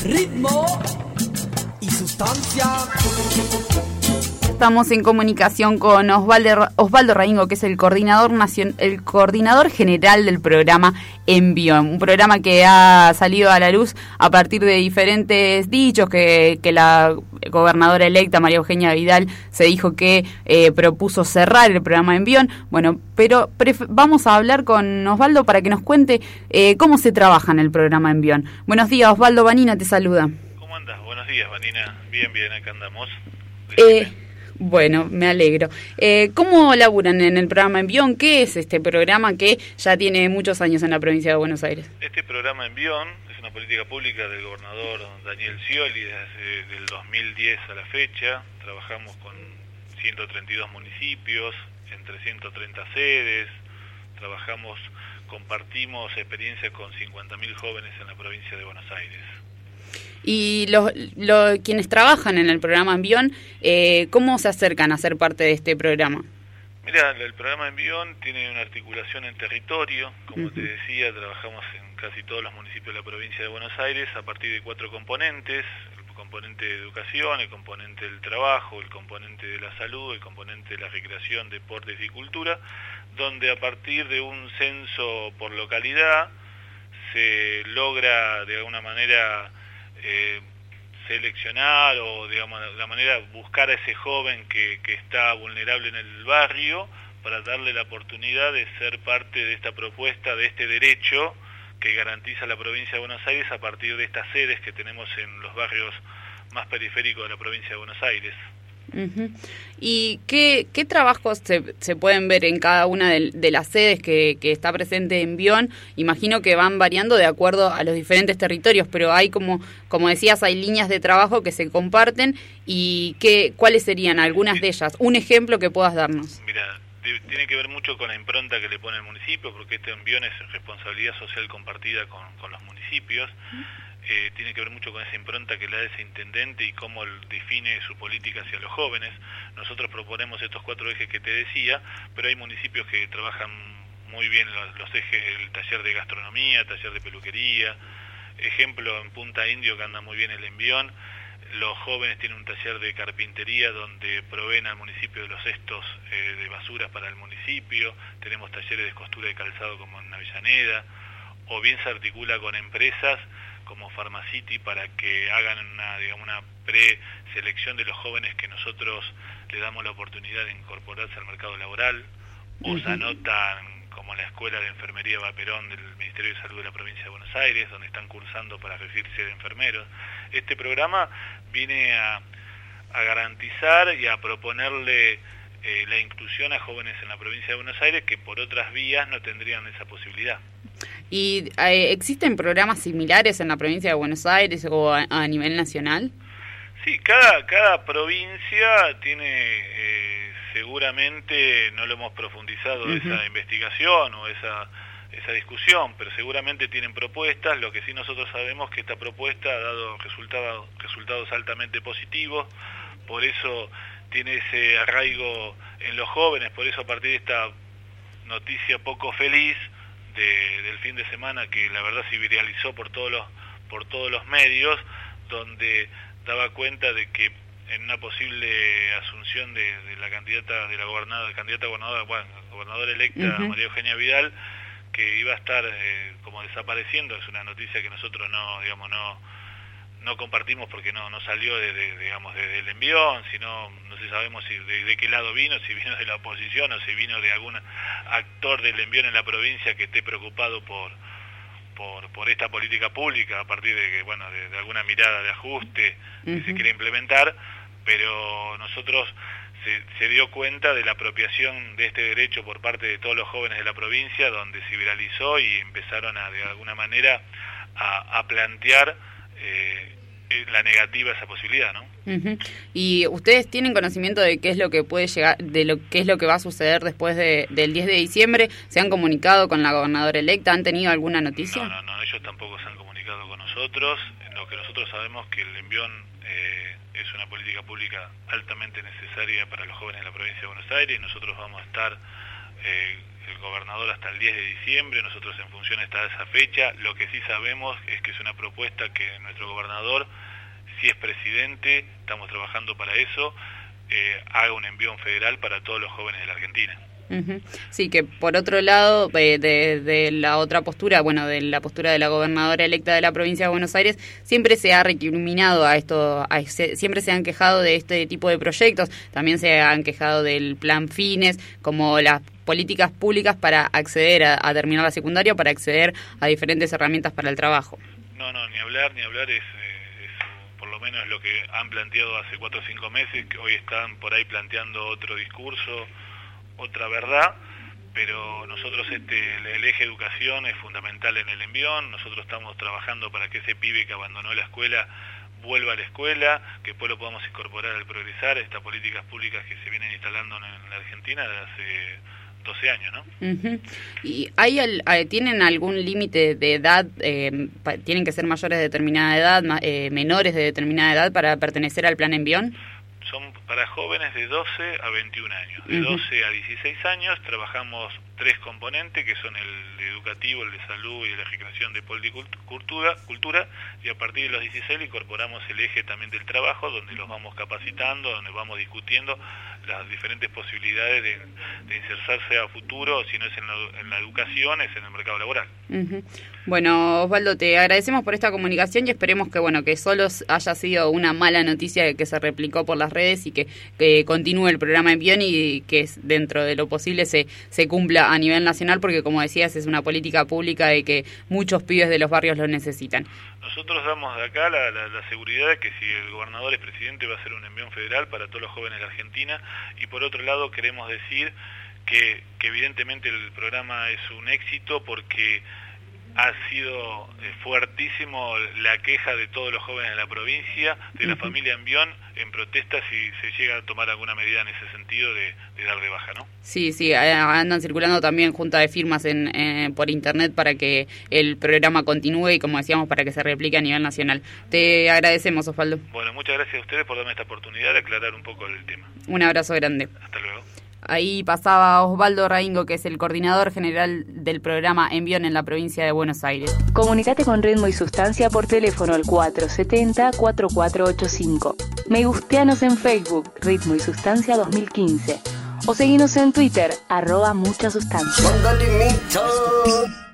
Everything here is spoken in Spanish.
ritmo y sustancia. Estamos en comunicación con Osvaldo Raingo, que es el coordinador general del programa Envión, un programa que ha salido a la luz a partir de diferentes dichos que la gobernadora electa María Eugenia Vidal se dijo que propuso cerrar el programa Envión. Bueno, pero vamos a hablar con Osvaldo para que nos cuente cómo se trabaja en el programa Envión. Buenos días, Osvaldo. Vanina te saluda. ¿Cómo andas? Buenos días, Vanina. Bien, acá andamos. Bueno, me alegro. ¿Cómo laburan en el programa Envión? ¿Qué es este programa que ya tiene muchos años en la provincia de Buenos Aires? Este programa Envión es una política pública del gobernador Daniel Scioli desde el 2010 a la fecha. Trabajamos con 132 municipios, en 330 sedes. Compartimos experiencia con 50.000 jóvenes en la provincia de Buenos Aires. Y quienes trabajan en el programa Envión, ¿cómo se acercan a ser parte de este programa? Mira, el programa Envión tiene una articulación en territorio. Como te decía, trabajamos en casi todos los municipios de la provincia de Buenos Aires a partir de 4 componentes: el componente de educación, el componente del trabajo, el componente de la salud, el componente de la recreación, deportes y cultura, donde a partir de un censo por localidad se logra de alguna manera seleccionar o de la manera buscar a ese joven que está vulnerable en el barrio para darle la oportunidad de ser parte de esta propuesta, de este derecho que garantiza la provincia de Buenos Aires a partir de estas sedes que tenemos en los barrios más periféricos de la provincia de Buenos Aires. Uh-huh. ¿Y qué trabajos se pueden ver en cada una de las sedes que está presente Envión? Imagino que van variando de acuerdo a los diferentes territorios, pero hay como decías, hay líneas de trabajo que se comparten. ¿Y cuáles serían algunas de ellas? Un ejemplo que puedas darnos. Mira, tiene que ver mucho con la impronta que le pone el municipio, porque este Envión es responsabilidad social compartida con los municipios. Tiene que ver mucho con esa impronta que le da ese intendente y cómo define su política hacia los jóvenes. Nosotros proponemos estos 4 ejes que te decía, pero hay municipios que trabajan muy bien los ejes, el taller de gastronomía, taller de peluquería. Ejemplo, en Punta Indio, que anda muy bien el Envión, los jóvenes tienen un taller de carpintería donde proveen al municipio de los cestos de basuras para el municipio. Tenemos talleres de costura de calzado como en Avellaneda, o bien se articula con empresas como Pharmacity para que hagan una preselección de los jóvenes que nosotros le damos la oportunidad de incorporarse al mercado laboral, o se anotan como la Escuela de Enfermería Vaperón del Ministerio de Salud de la provincia de Buenos Aires, donde están cursando para recibirse de enfermeros. Este programa viene a garantizar y a proponerle la inclusión a jóvenes en la provincia de Buenos Aires que por otras vías no tendrían esa posibilidad. ¿Y existen programas similares en la provincia de Buenos Aires o a nivel nacional? Sí, cada provincia tiene, seguramente no lo hemos profundizado esa investigación o esa discusión, pero seguramente tienen propuestas. Lo que sí nosotros sabemos que esta propuesta ha dado resultados altamente positivos, por eso tiene ese arraigo en los jóvenes, por eso a partir de esta noticia poco feliz del fin de semana, que la verdad se viralizó por todos los medios, donde daba cuenta de que en una posible asunción de la candidata de la gobernadora electa María Eugenia Vidal, que iba a estar como desapareciendo. Es una noticia que nosotros no compartimos porque no salió desde el Envión, sino no sabemos si de qué lado vino, si vino de la oposición o si vino de algún actor del Envión en la provincia que esté preocupado por esta política pública a partir de alguna mirada de ajuste que se quiere implementar, pero nosotros se dio cuenta de la apropiación de este derecho por parte de todos los jóvenes de la provincia, donde se viralizó y empezaron de alguna manera a plantear la negativa a esa posibilidad, ¿no? ¿Y ustedes tienen conocimiento de qué es lo que puede llegar, qué es lo que va a suceder después del 10 de diciembre? ¿Se han comunicado con la gobernadora electa? ¿Han tenido alguna noticia? No, ellos tampoco se han comunicado con nosotros. Lo que nosotros sabemos que el Envión es una política pública altamente necesaria para los jóvenes de la provincia de Buenos Aires. Nosotros vamos a estar el gobernador hasta el 10 de diciembre, nosotros en función está esa fecha. Lo que sí sabemos es que es una propuesta que nuestro gobernador, si es presidente, estamos trabajando para eso, haga un envión federal para todos los jóvenes de la Argentina. Sí, que por otro lado, de la otra postura, bueno, de la postura de la gobernadora electa de la provincia de Buenos Aires, siempre se ha recriminado a esto, siempre se han quejado de este tipo de proyectos, también se han quejado del plan Fines, como las políticas públicas para acceder a terminar la secundaria, para acceder a diferentes herramientas para el trabajo. No, ni hablar es por lo menos lo que han planteado hace 4 o 5 meses, que hoy están por ahí planteando otro discurso, otra verdad, pero nosotros el eje educación es fundamental en el envión. Nosotros estamos trabajando para que ese pibe que abandonó la escuela vuelva a la escuela, que después lo podamos incorporar al progresar, estas políticas públicas que se vienen instalando en la Argentina desde hace 12 años, ¿no? ¿Y tienen algún límite de edad? ¿Tienen que ser mayores de determinada edad, menores de determinada edad para pertenecer al plan envión? Son para jóvenes de 12 a 21 años. De 12 a 16 años trabajamos 3 componentes, que son el de educativo, el de salud y el de recreación, deporte y cultura, y a partir de los 16 incorporamos el eje también del trabajo, donde los vamos capacitando, donde vamos discutiendo las diferentes posibilidades de insertarse a futuro, si no es en la educación, es en el mercado laboral. Bueno, Osvaldo, te agradecemos por esta comunicación y esperemos que solo haya sido una mala noticia que se replicó por las redes y que continúe el programa Envión y que dentro de lo posible se cumpla a nivel nacional, porque como decías es una política pública de que muchos pibes de los barrios lo necesitan. Nosotros damos de acá la seguridad de que si el gobernador es presidente va a ser un envión federal para todos los jóvenes de la Argentina, y por otro lado queremos decir que evidentemente el programa es un éxito porque ha sido fuertísimo la queja de todos los jóvenes de la provincia, de la familia Envión, en protesta si se llega a tomar alguna medida en ese sentido de dar de baja, ¿no? Sí, andan circulando también junta de firmas por internet para que el programa continúe y, como decíamos, para que se replique a nivel nacional. Te agradecemos, Osvaldo. Bueno, muchas gracias a ustedes por darme esta oportunidad de aclarar un poco el tema. Un abrazo grande. Hasta luego. Ahí pasaba Osvaldo Raingo, que es el coordinador general del programa Envión en la provincia de Buenos Aires. Comunicate con Ritmo y Sustancia por teléfono al 470-4485. Me gusteanos en Facebook, Ritmo y Sustancia 2015. O seguinos en Twitter, @muchasustancia.